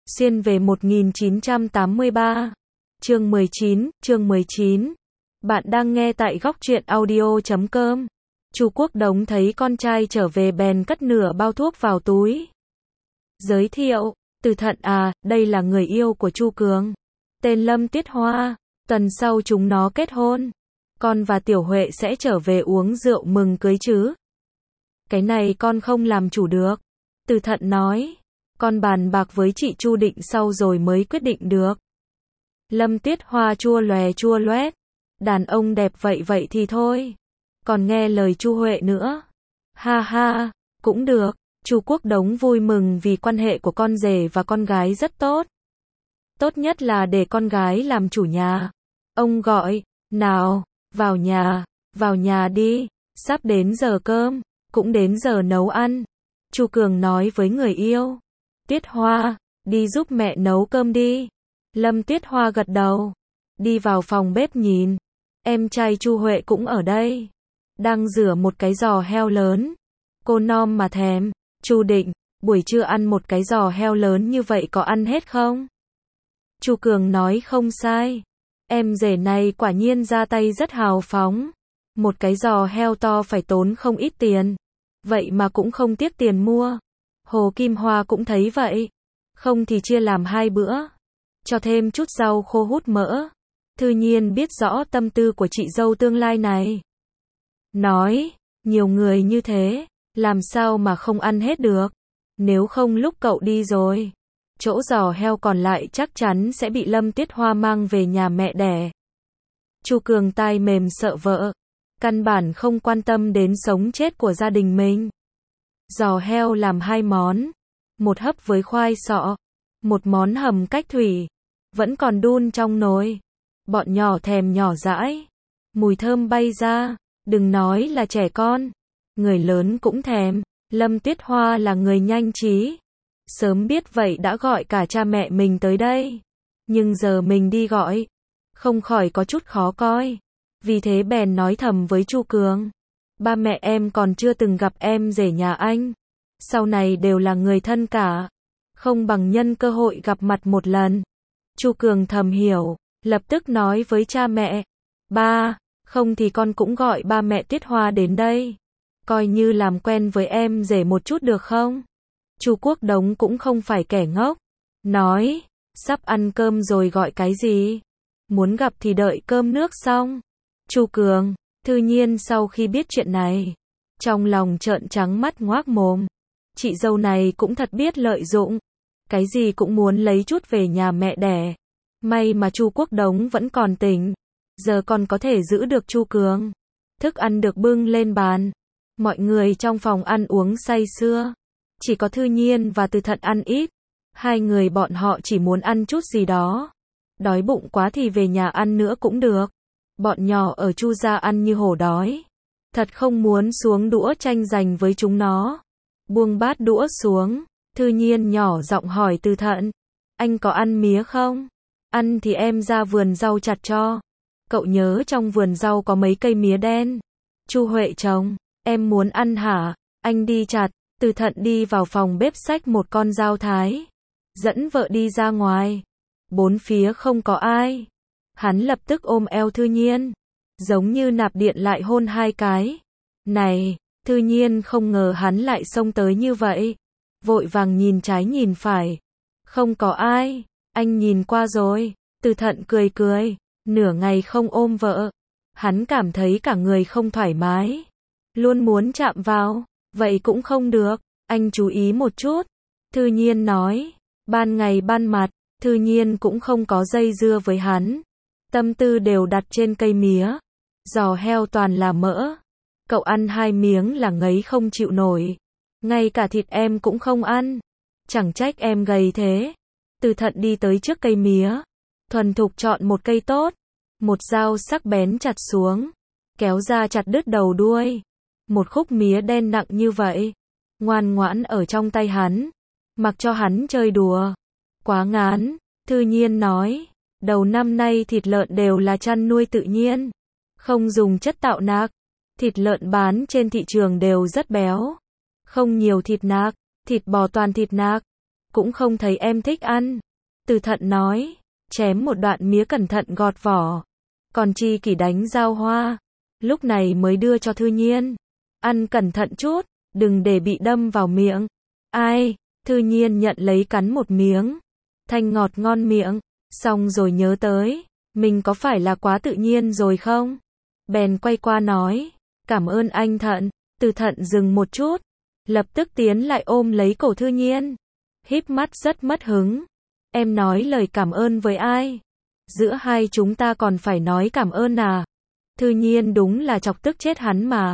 Xuyên về 1983. Chương 19. Bạn đang nghe tại góc truyện audio.com. Chu Quốc Đống thấy con trai trở về bèn cất nửa bao thuốc vào túi. Giới thiệu, Từ Thận à, đây là người yêu của Chu Cường. Tên Lâm Tiết Hoa, tuần sau chúng nó kết hôn. Con và Tiểu Huệ sẽ trở về uống rượu mừng cưới chứ. Cái này con không làm chủ được. Từ Thận nói, con bàn bạc với chị Chu Định sau rồi mới quyết định được. Lâm Tiết Hoa chua loét. Đàn ông đẹp vậy thì thôi. Còn nghe lời Chu Huệ nữa. Ha ha, cũng được. Chu Quốc Đống vui mừng vì quan hệ của con rể và con gái rất tốt. Tốt nhất là để con gái làm chủ nhà. Ông gọi, nào, vào nhà đi, sắp đến giờ cơm, cũng đến giờ nấu ăn. Chu Cường nói với người yêu. Tiết Hoa, đi giúp mẹ nấu cơm đi. Lâm Tiết Hoa gật đầu. Đi vào phòng bếp nhìn. Em trai Chu Huệ cũng ở đây. Đang rửa một cái giò heo lớn. Cô nom mà thèm. Chu Định, buổi trưa ăn một cái giò heo lớn như vậy có ăn hết không? Chu Cường nói không sai. Em rể này quả nhiên ra tay rất hào phóng. Một cái giò heo to phải tốn không ít tiền. Vậy mà cũng không tiếc tiền mua. Hồ Kim Hoa cũng thấy vậy. Không thì chia làm 2 bữa. Cho thêm chút rau khô hút mỡ. Thư Nhiên biết rõ tâm tư của chị dâu tương lai này. Nói, nhiều người như thế, làm sao mà không ăn hết được. Nếu không lúc cậu đi rồi, chỗ giò heo còn lại chắc chắn sẽ bị Lâm Tiết Hoa mang về nhà mẹ đẻ. Chu Cường tai mềm sợ vợ. Căn bản không quan tâm đến sống chết của gia đình mình. Giò heo làm 2 món. Một hấp với khoai sọ. Một món hầm cách thủy. Vẫn còn đun trong nồi. Bọn nhỏ thèm nhỏ dãi. Mùi thơm bay ra. Đừng nói là trẻ con. Người lớn cũng thèm. Lâm Tiết Hoa là người nhanh trí. Sớm biết vậy đã gọi cả cha mẹ mình tới đây. Nhưng giờ mình đi gọi. Không khỏi có chút khó coi. Vì thế bèn nói thầm với Chu Cường. Ba mẹ em còn chưa từng gặp em rể nhà anh. Sau này đều là người thân cả. Không bằng nhân cơ hội gặp mặt một lần. Chu Cường thầm hiểu. Lập tức nói với cha mẹ. Ba, không thì con cũng gọi ba mẹ Tiết Hoa đến đây. Coi như làm quen với em rể một chút được không? Chu Quốc Đống cũng không phải kẻ ngốc. Nói, sắp ăn cơm rồi gọi cái gì? Muốn gặp thì đợi cơm nước xong. Chu Cường, Thư Nhiên sau khi biết chuyện này, trong lòng trợn trắng mắt ngoác mồm. Chị dâu này cũng thật biết lợi dụng. Cái gì cũng muốn lấy chút về nhà mẹ đẻ. May mà Chu Quốc Đống vẫn còn tỉnh. Giờ còn có thể giữ được Chu Cường. Thức ăn được bưng lên bàn. Mọi người trong phòng ăn uống say sưa. Chỉ có Thư Nhiên và Từ Thận ăn ít. Hai người bọn họ chỉ muốn ăn chút gì đó. Đói bụng quá thì về nhà ăn nữa cũng được. Bọn nhỏ ở Chu gia ăn như hổ đói. Thật không muốn xuống đũa tranh giành với chúng nó. Buông bát đũa xuống. Thư Nhiên nhỏ giọng hỏi Từ Thận. Anh có ăn mía không? Ăn thì em ra vườn rau chặt cho. Cậu nhớ trong vườn rau có mấy cây mía đen. Chu Huệ trồng. Em muốn ăn hả? Anh đi chặt. Từ Thận đi vào phòng bếp xách một con dao thái. Dẫn vợ đi ra ngoài. Bốn phía không có ai. Hắn lập tức ôm eo Thư Nhiên. Giống như nạp điện lại hôn 2 cái. Này, Thư Nhiên không ngờ hắn lại xông tới như vậy. Vội vàng nhìn trái nhìn phải. Không có ai. Anh nhìn qua rồi. Từ Thận cười. Nửa ngày không ôm vợ. Hắn cảm thấy cả người không thoải mái. Luôn muốn chạm vào. Vậy cũng không được. Anh chú ý một chút. Thư Nhiên nói. Ban ngày ban mặt. Thư Nhiên cũng không có dây dưa với hắn. Tâm tư đều đặt trên cây mía. Giò heo toàn là mỡ. Cậu ăn 2 miếng là ngấy không chịu nổi. Ngay cả thịt em cũng không ăn. Chẳng trách em gầy thế. Từ Thận đi tới trước cây mía. Thuần thục chọn một cây tốt. Một dao sắc bén chặt xuống. Kéo ra chặt đứt đầu đuôi. Một khúc mía đen nặng như vậy. Ngoan ngoãn ở trong tay hắn. Mặc cho hắn chơi đùa. Quá ngán. Thư Nhiên nói. Đầu năm nay thịt lợn đều là chăn nuôi tự nhiên. Không dùng chất tạo nạc. Thịt lợn bán trên thị trường đều rất béo. Không nhiều thịt nạc. Thịt bò toàn thịt nạc. cũng không thấy em thích ăn. Từ Thận nói, chém một đoạn mía cẩn thận gọt vỏ. Còn Chi Kỷ đánh dao hoa, lúc này mới đưa cho Thư Nhiên. Ăn cẩn thận chút, đừng để bị đâm vào miệng. Ai, Thư Nhiên nhận lấy cắn một miếng. Thanh ngọt ngon miệng, xong rồi nhớ tới, mình có phải là quá tự nhiên rồi không? Bèn quay qua nói, cảm ơn anh Thận. Từ Thận dừng một chút, lập tức tiến lại ôm lấy cổ Thư Nhiên. Híp mắt rất mất hứng. Em nói lời cảm ơn với ai? Giữa hai chúng ta còn phải nói cảm ơn à? Thư Nhiên đúng là chọc tức chết hắn mà.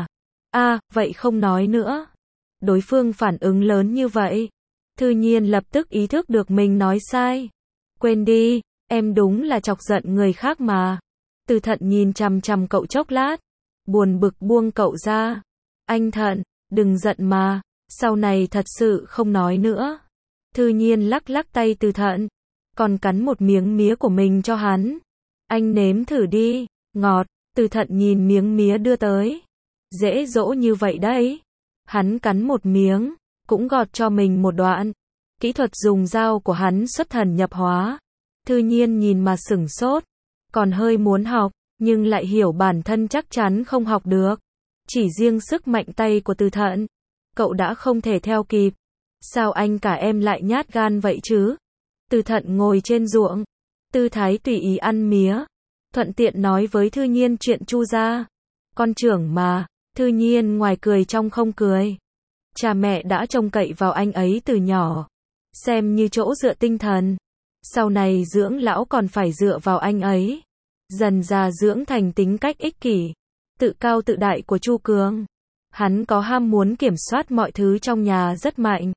Vậy không nói nữa. Đối phương phản ứng lớn như vậy. Thư Nhiên lập tức ý thức được mình nói sai. Quên đi, em đúng là chọc giận người khác mà. Từ Thận nhìn chằm chằm cậu chốc lát, buồn bực buông cậu ra. Anh Thận, đừng giận mà, sau này thật sự không nói nữa. Thư Nhiên lắc lắc tay Từ Thận, còn cắn một miếng mía của mình cho hắn. Anh nếm thử đi, ngọt. Từ Thận nhìn miếng mía đưa tới. Dễ dỗ như vậy đấy. Hắn cắn một miếng, cũng gọt cho mình một đoạn. Kỹ thuật dùng dao của hắn xuất thần nhập hóa. Thư Nhiên nhìn mà sửng sốt, còn hơi muốn học, nhưng lại hiểu bản thân chắc chắn không học được. Chỉ riêng sức mạnh tay của Từ Thận, cậu đã không thể theo kịp. Sao anh cả em lại nhát gan vậy chứ? Từ Thận ngồi trên ruộng, tư thái tùy ý ăn mía, thuận tiện nói với Thư Nhiên chuyện Chu gia. Con trưởng mà. Thư Nhiên ngoài cười trong không cười. Cha mẹ đã trông cậy vào anh ấy từ nhỏ, xem như chỗ dựa tinh thần. Sau này dưỡng lão còn phải dựa vào anh ấy. Dần già dưỡng thành tính cách ích kỷ, tự cao tự đại của Chu Cường. Hắn có ham muốn kiểm soát mọi thứ trong nhà rất mạnh.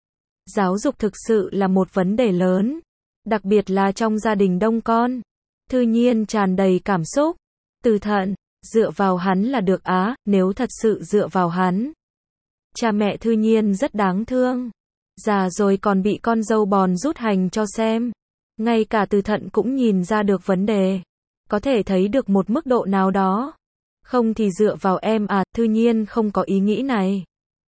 Giáo dục thực sự là một vấn đề lớn, đặc biệt là trong gia đình đông con. Thư Nhiên tràn đầy cảm xúc. Từ Thận, dựa vào hắn là được á, nếu thật sự dựa vào hắn. Cha mẹ Thư Nhiên rất đáng thương. Già rồi còn bị con dâu bòn rút hành cho xem. Ngay cả Từ Thận cũng nhìn ra được vấn đề. Có thể thấy được một mức độ nào đó. Không thì dựa vào em à, Thư Nhiên không có ý nghĩ này.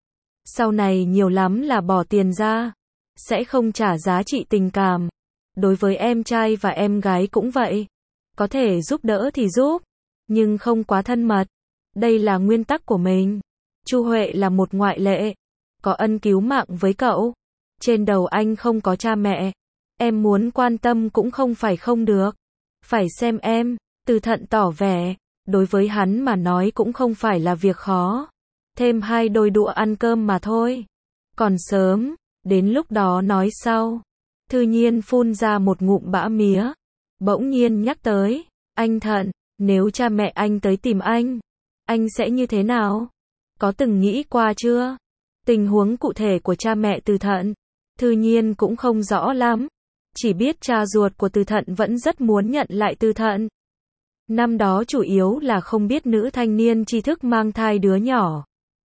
Sau này nhiều lắm là bỏ tiền ra, sẽ không trả giá trị tình cảm. Đối với em trai và em gái cũng vậy. Có thể giúp đỡ thì giúp, nhưng không quá thân mật. Đây là nguyên tắc của mình. Chu Huệ là một ngoại lệ. Có ân cứu mạng với cậu. Trên đầu anh không có cha mẹ. Em muốn quan tâm cũng không phải không được. Phải xem em. Từ Thận tỏ vẻ. Đối với hắn mà nói cũng không phải là việc khó. Thêm 2 đôi đũa ăn cơm mà thôi. Còn sớm. Đến lúc đó nói sau. Thư Nhiên phun ra một ngụm bã mía. Bỗng nhiên nhắc tới. Anh Thận, nếu cha mẹ anh tới tìm anh sẽ như thế nào? Có từng nghĩ qua chưa? Tình huống cụ thể của cha mẹ Từ Thận, Thư Nhiên cũng không rõ lắm. Chỉ biết cha ruột của Từ Thận vẫn rất muốn nhận lại Từ Thận. Năm đó chủ yếu là không biết nữ thanh niên tri thức mang thai đứa nhỏ.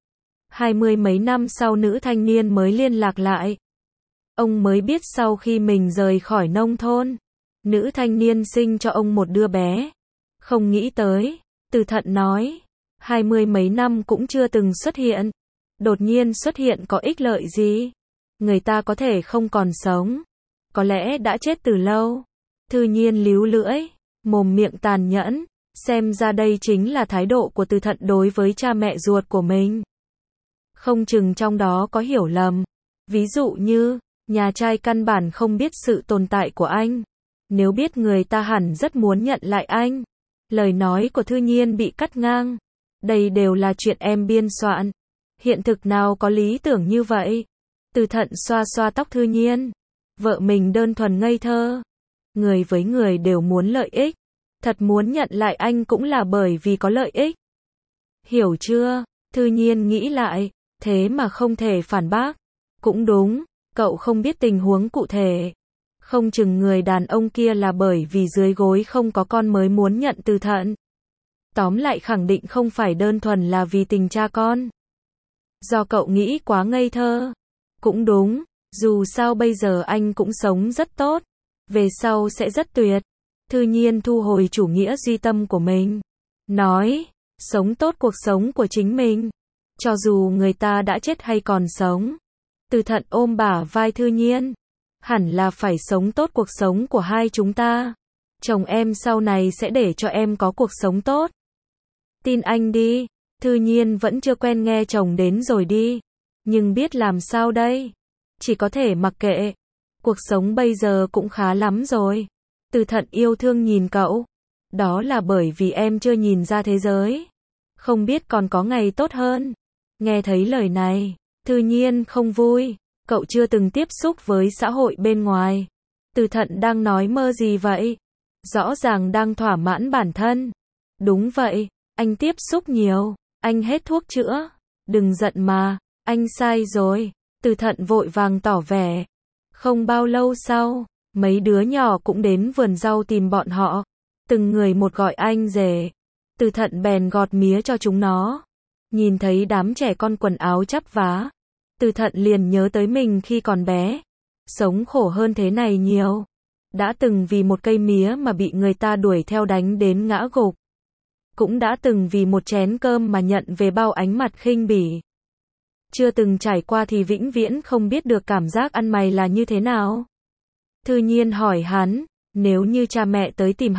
20 mấy năm sau nữ thanh niên mới liên lạc lại. Ông mới biết sau khi mình rời khỏi nông thôn, nữ thanh niên sinh cho ông một đứa bé. Không nghĩ tới, Từ Thận nói, 20 mấy năm cũng chưa từng xuất hiện. Đột nhiên xuất hiện có ích lợi gì? Người ta có thể không còn sống. Có lẽ đã chết từ lâu. Thư Nhiên líu lưỡi, mồm miệng tàn nhẫn. Xem ra đây chính là thái độ của Từ Thận đối với cha mẹ ruột của mình. Không chừng trong đó có hiểu lầm. Ví dụ như, nhà trai căn bản không biết sự tồn tại của anh. Nếu biết người ta hẳn rất muốn nhận lại anh. Lời nói của Thư Nhiên bị cắt ngang. Đây đều là chuyện em biên soạn. Hiện thực nào có lý tưởng như vậy? Từ Thận xoa xoa tóc Thư Nhiên. Vợ mình đơn thuần ngây thơ. Người với người đều muốn lợi ích. Thật muốn nhận lại anh cũng là bởi vì có lợi ích. Hiểu chưa? Thư Nhiên nghĩ lại. Thế mà không thể phản bác. Cũng đúng, cậu không biết tình huống cụ thể. Không chừng người đàn ông kia là bởi vì dưới gối không có con mới muốn nhận Từ Thận. Tóm lại khẳng định không phải đơn thuần là vì tình cha con. Do cậu nghĩ quá ngây thơ. Cũng đúng, dù sao bây giờ anh cũng sống rất tốt. Về sau sẽ rất tuyệt. Thư Nhiên thu hồi chủ nghĩa duy tâm của mình. Nói, sống tốt cuộc sống của chính mình. Cho dù người ta đã chết hay còn sống. Từ Thận ôm bả vai Thư Nhiên. hẳn là phải sống tốt cuộc sống của hai chúng ta. Chồng em sau này sẽ để cho em có cuộc sống tốt. Tin anh đi, Thư Nhiên vẫn chưa quen nghe chồng đến rồi đi. Nhưng biết làm sao đây? Chỉ có thể mặc kệ. Cuộc sống bây giờ cũng khá lắm rồi. Từ Thận yêu thương nhìn cậu. Đó là bởi vì em chưa nhìn ra thế giới. Không biết còn có ngày tốt hơn. Nghe thấy lời này, Thư Nhiên không vui. Cậu chưa từng tiếp xúc với xã hội bên ngoài. Từ Thận đang nói mơ gì vậy? Rõ ràng đang thỏa mãn bản thân. Đúng vậy, anh tiếp xúc nhiều. Anh hết thuốc chữa. Đừng giận mà, anh sai rồi. Từ Thận vội vàng tỏ vẻ. Không bao lâu sau, mấy đứa nhỏ cũng đến vườn rau tìm bọn họ. Từng người một gọi anh rể. Từ Thận bèn gọt mía cho chúng nó. Nhìn thấy đám trẻ con quần áo chắp vá. Từ Thận liền nhớ tới mình khi còn bé. Sống khổ hơn thế này nhiều. Đã từng vì một cây mía mà bị người ta đuổi theo đánh đến ngã gục. Cũng đã từng vì một chén cơm mà nhận về bao ánh mặt khinh bỉ. Chưa từng trải qua thì vĩnh viễn không biết được cảm giác ăn mày là như thế nào. Thư Nhiên hỏi hắn, nếu như cha mẹ tới tìm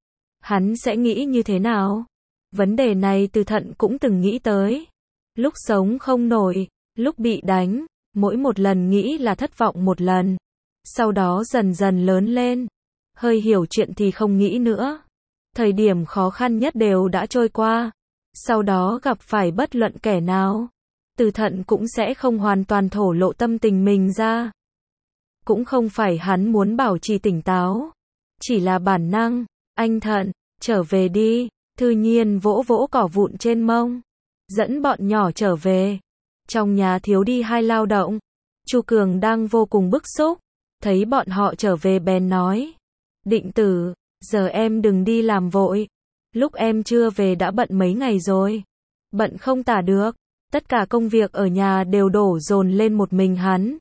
hắn sẽ nghĩ như thế nào? Vấn đề này Từ Thận cũng từng nghĩ tới. Lúc sống không nổi, lúc bị đánh, mỗi một lần nghĩ là thất vọng một lần. Sau đó dần dần lớn lên, hơi hiểu chuyện thì không nghĩ nữa. Thời điểm khó khăn nhất đều đã trôi qua. Sau đó gặp phải bất luận kẻ nào, Từ Thận cũng sẽ không hoàn toàn thổ lộ tâm tình mình ra. Cũng không phải hắn muốn bảo trì tỉnh táo, chỉ là bản năng. Anh Thận, trở về đi. Thư Nhiên vỗ vỗ cỏ vụn trên mông, dẫn bọn nhỏ trở về. Trong nhà thiếu đi hai lao động. Chu Cường đang vô cùng bức xúc, thấy bọn họ trở về bèn nói. Định Tử, giờ em đừng đi làm vội. Lúc em chưa về đã bận mấy ngày rồi. Bận không tả được. Tất cả công việc ở nhà đều đổ dồn lên một mình hắn.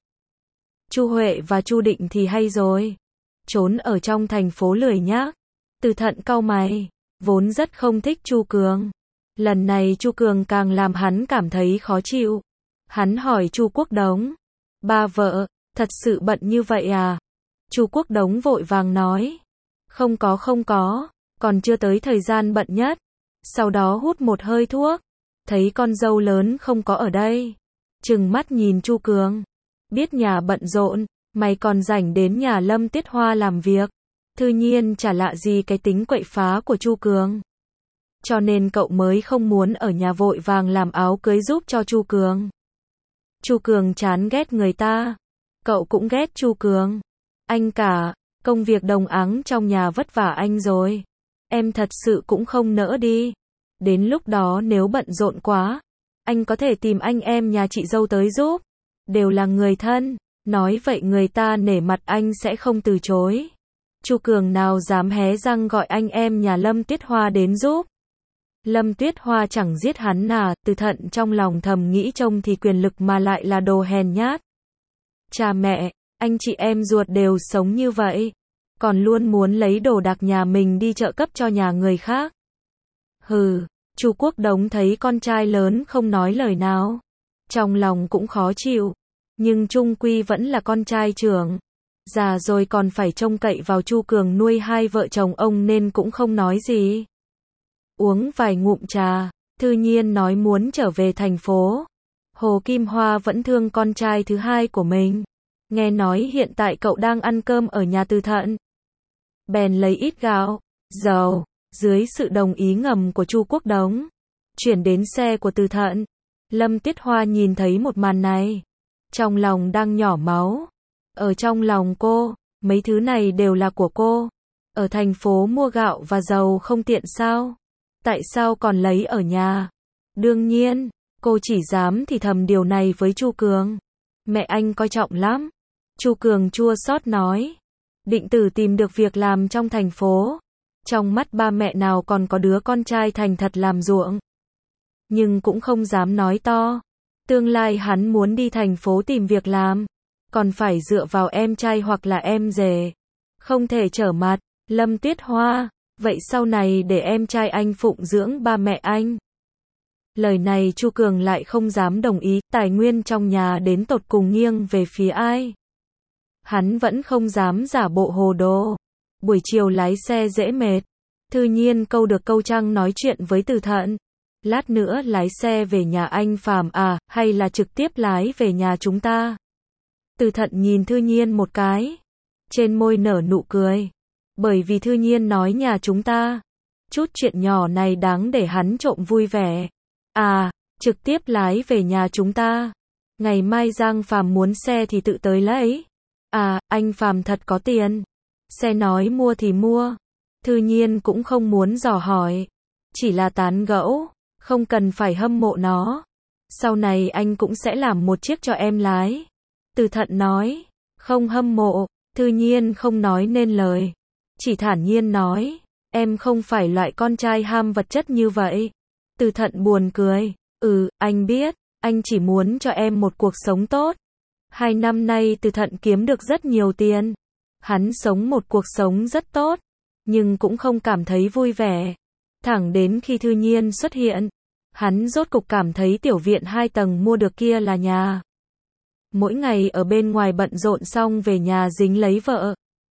Chu Huệ và Chu Định thì hay rồi. Trốn ở trong thành phố lười nhác. Từ Thận cau mày, vốn rất không thích Chu Cường. Lần này Chu Cường càng làm hắn cảm thấy khó chịu. Hắn hỏi Chu Quốc Đống. Ba vợ, thật sự bận như vậy à? Chu Quốc Đống vội vàng nói. Không có, còn chưa tới thời gian bận nhất. Sau đó hút một hơi thuốc. Thấy con dâu lớn không có ở đây. Trừng mắt nhìn Chu Cường. Biết nhà bận rộn, mày còn rảnh đến nhà Lâm Tiết Hoa làm việc. Thư Nhiên chả lạ gì cái tính quậy phá của Chu Cường. Cho nên cậu mới không muốn ở nhà vội vàng làm áo cưới giúp cho Chu Cường. Chu Cường chán ghét người ta. Cậu cũng ghét Chu Cường. Anh cả, công việc đồng áng trong nhà vất vả anh rồi. Em thật sự cũng không nỡ đi. Đến lúc đó nếu bận rộn quá, anh có thể tìm anh em nhà chị dâu tới giúp. Đều là người thân. Nói vậy người ta nể mặt anh sẽ không từ chối. Chu Cường nào dám hé răng gọi anh em nhà Lâm Tuyết Hoa đến giúp. Lâm Tuyết Hoa chẳng giết hắn à? Từ Thận trong lòng thầm nghĩ trông thì quyền lực mà lại là đồ hèn nhát. Cha mẹ, anh chị em ruột đều sống như vậy, còn luôn muốn lấy đồ đạc nhà mình đi trợ cấp cho nhà người khác. Hừ, Chu Quốc Đống thấy con trai lớn không nói lời nào, trong lòng cũng khó chịu, nhưng chung quy vẫn là con trai trưởng. Già rồi còn phải trông cậy vào Chu Cường nuôi hai vợ chồng ông nên cũng không nói gì. Uống vài ngụm trà, Thư Nhiên nói muốn trở về thành phố. Hồ Kim Hoa vẫn thương con trai thứ hai của mình. Nghe nói hiện tại cậu đang ăn cơm ở nhà Từ Thận. Bèn lấy ít gạo, dầu, dưới sự đồng ý ngầm của Chu Quốc Đống, chuyển đến xe của Từ Thận. Lâm Tiết Hoa nhìn thấy một màn này, trong lòng đang nhỏ máu. Ở trong lòng cô, mấy thứ này đều là của cô. Ở thành phố mua gạo và dầu không tiện sao? Tại sao còn lấy ở nhà? Đương nhiên, cô chỉ dám thì thầm điều này với Chu Cường. Mẹ anh coi trọng lắm. Chu Cường chua xót nói. Định Tử tìm được việc làm trong thành phố. Trong mắt ba mẹ nào còn có đứa con trai thành thật làm ruộng. Nhưng cũng không dám nói to. Tương lai hắn muốn đi thành phố tìm việc làm, còn phải dựa vào em trai hoặc là em rể. Không thể trở mặt. Lâm Tuyết Hoa, vậy sau này để em trai anh phụng dưỡng ba mẹ anh. Lời này Chu Cường lại không dám đồng ý, tài nguyên trong nhà đến tột cùng nghiêng về phía ai. Hắn vẫn không dám giả bộ hồ đồ. Buổi chiều lái xe dễ mệt. Thư Nhiên câu được câu trăng nói chuyện với Từ Thận. Lát nữa lái xe về nhà anh Phàm à, hay là trực tiếp lái về nhà chúng ta? Từ Thận nhìn Thư Nhiên một cái. Trên môi nở nụ cười. Bởi vì Thư Nhiên nói nhà chúng ta. Chút chuyện nhỏ này đáng để hắn trộm vui vẻ. À, trực tiếp lái về nhà chúng ta. Ngày mai Giang Phàm muốn xe thì tự tới lấy. À, anh Phàm thật có tiền. Xe nói mua thì mua. Thư Nhiên cũng không muốn dò hỏi. Chỉ là tán gẫu, không cần phải hâm mộ nó. Sau này anh cũng sẽ làm một chiếc cho em lái. Từ Thận nói, không hâm mộ. Thư Nhiên không nói nên lời. Chỉ thản nhiên nói, em không phải loại con trai ham vật chất như vậy. Từ Thận buồn cười, anh biết, anh chỉ muốn cho em một cuộc sống tốt. 2 năm nay Từ Thận kiếm được rất nhiều tiền. Hắn sống một cuộc sống rất tốt, nhưng cũng không cảm thấy vui vẻ. Thẳng đến khi Thư Nhiên xuất hiện, hắn rốt cục cảm thấy tiểu viện 2 tầng mua được kia là nhà. Mỗi ngày ở bên ngoài bận rộn xong về nhà dính lấy vợ.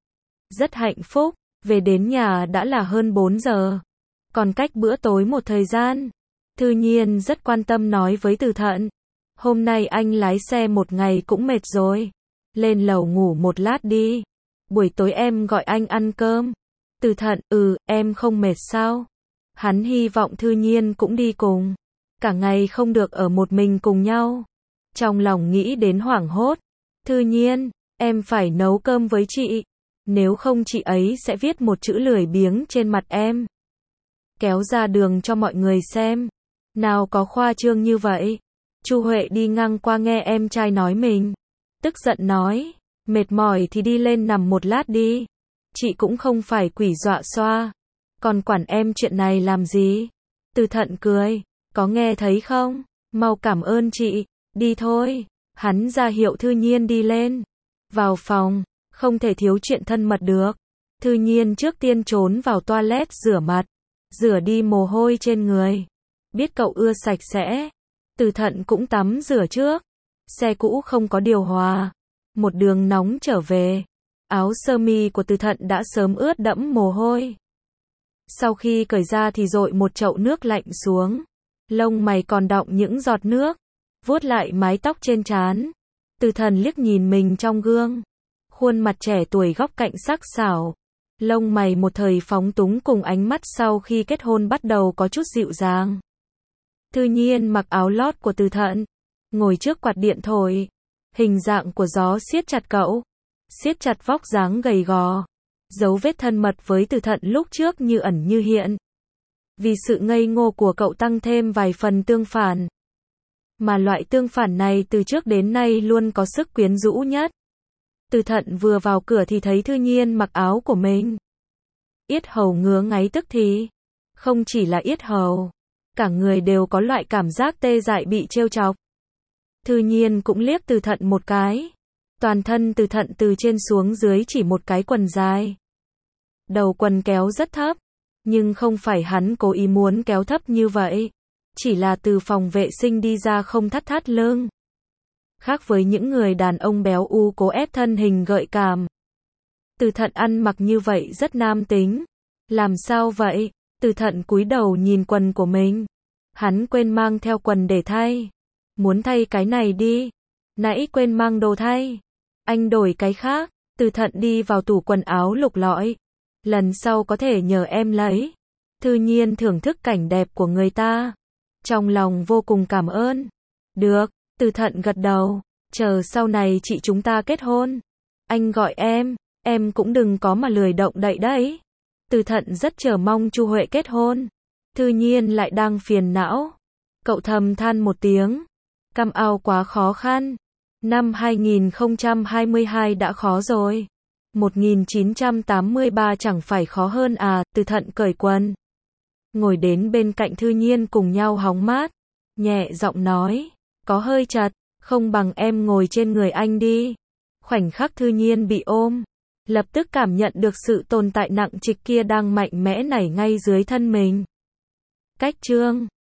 Rất hạnh phúc, về đến nhà đã là hơn 4 giờ. Còn cách bữa tối một thời gian. Thư Nhiên rất quan tâm nói với Từ Thận. Hôm nay anh lái xe một ngày cũng mệt rồi. Lên lầu ngủ một lát đi. Buổi tối em gọi anh ăn cơm. Từ Thận, em không mệt sao? Hắn hy vọng Thư Nhiên cũng đi cùng. Cả ngày không được ở một mình cùng nhau. Trong lòng nghĩ đến hoảng hốt. Thư Nhiên, em phải nấu cơm với chị. Nếu không chị ấy sẽ viết một chữ lười biếng trên mặt em. Kéo ra đường cho mọi người xem. Nào có khoa trương như vậy. Chu Huệ đi ngang qua nghe em trai nói mình. Tức giận nói, mệt mỏi thì đi lên nằm một lát đi. Chị cũng không phải quỷ dọa xoa. Còn quản em chuyện này làm gì? Từ Thận cười, có nghe thấy không? Mau cảm ơn chị, đi thôi. Hắn ra hiệu Thư Nhiên đi lên. Vào phòng, không thể thiếu chuyện thân mật được. Thư Nhiên trước tiên trốn vào toilet rửa mặt, rửa đi mồ hôi trên người. Biết cậu ưa sạch sẽ. Từ Thận cũng tắm rửa trước. Xe cũ không có điều hòa. Một đường nóng trở về. Áo sơ mi của Từ Thận đã sớm ướt đẫm mồ hôi. Sau khi cởi ra thì dội một chậu nước lạnh xuống. Lông mày còn đọng những giọt nước. Vuốt lại mái tóc trên trán. Từ Thận liếc nhìn mình trong gương. Khuôn mặt trẻ tuổi góc cạnh sắc sảo. Lông mày một thời phóng túng cùng ánh mắt sau khi kết hôn bắt đầu có chút dịu dàng. Thư Nhiên mặc áo lót của Từ Thận. Ngồi trước quạt điện thổi. Hình dạng của gió siết chặt cậu. Siết chặt vóc dáng gầy gò. Dấu vết thân mật với Từ Thận lúc trước như ẩn như hiện. Vì sự ngây ngô của cậu tăng thêm vài phần tương phản. Mà loại tương phản này từ trước đến nay luôn có sức quyến rũ nhất. Từ Thận vừa vào cửa thì thấy Thư Nhiên mặc áo của mình. Yết hầu ngứa ngáy tức thì. Không chỉ là yết hầu. Cả người đều có loại cảm giác tê dại bị trêu chọc. Thư Nhiên cũng liếc Từ Thận một cái. Toàn thân Từ Thận từ trên xuống dưới chỉ một cái quần dài. Đầu quần kéo rất thấp. Nhưng không phải hắn cố ý muốn kéo thấp như vậy. Chỉ là từ phòng vệ sinh đi ra không thắt thắt lưng. Khác với những người đàn ông béo u cố ép thân hình gợi cảm. Từ Thận ăn mặc như vậy rất nam tính. Làm sao vậy? Từ Thận cúi đầu nhìn quần của mình. Hắn quên mang theo quần để thay. Muốn thay cái này đi. Nãy quên mang đồ thay. Anh đổi cái khác. Từ Thận đi vào tủ quần áo lục lọi. Lần sau có thể nhờ em lấy. Thư Nhiên thưởng thức cảnh đẹp của người ta. Trong lòng vô cùng cảm ơn. Được. Từ Thận gật đầu. Chờ sau này chị chúng ta kết hôn. Anh gọi em cũng đừng có mà lười động đậy đấy. Từ Thận rất chờ mong Chu Huệ kết hôn. Thư Nhiên lại đang phiền não. Cậu thầm than một tiếng. Cam ao quá khó khăn. Năm 2022 đã khó rồi. 1983 chẳng phải khó hơn à? Từ Thận cởi quần. Ngồi đến bên cạnh Thư Nhiên cùng nhau hóng mát. Nhẹ giọng nói. Có hơi chặt. Không bằng em ngồi trên người anh đi. Khoảnh khắc Thư Nhiên bị ôm. Lập tức cảm nhận được sự tồn tại nặng trịch kia đang mạnh mẽ nảy ngay dưới thân mình. Cách chương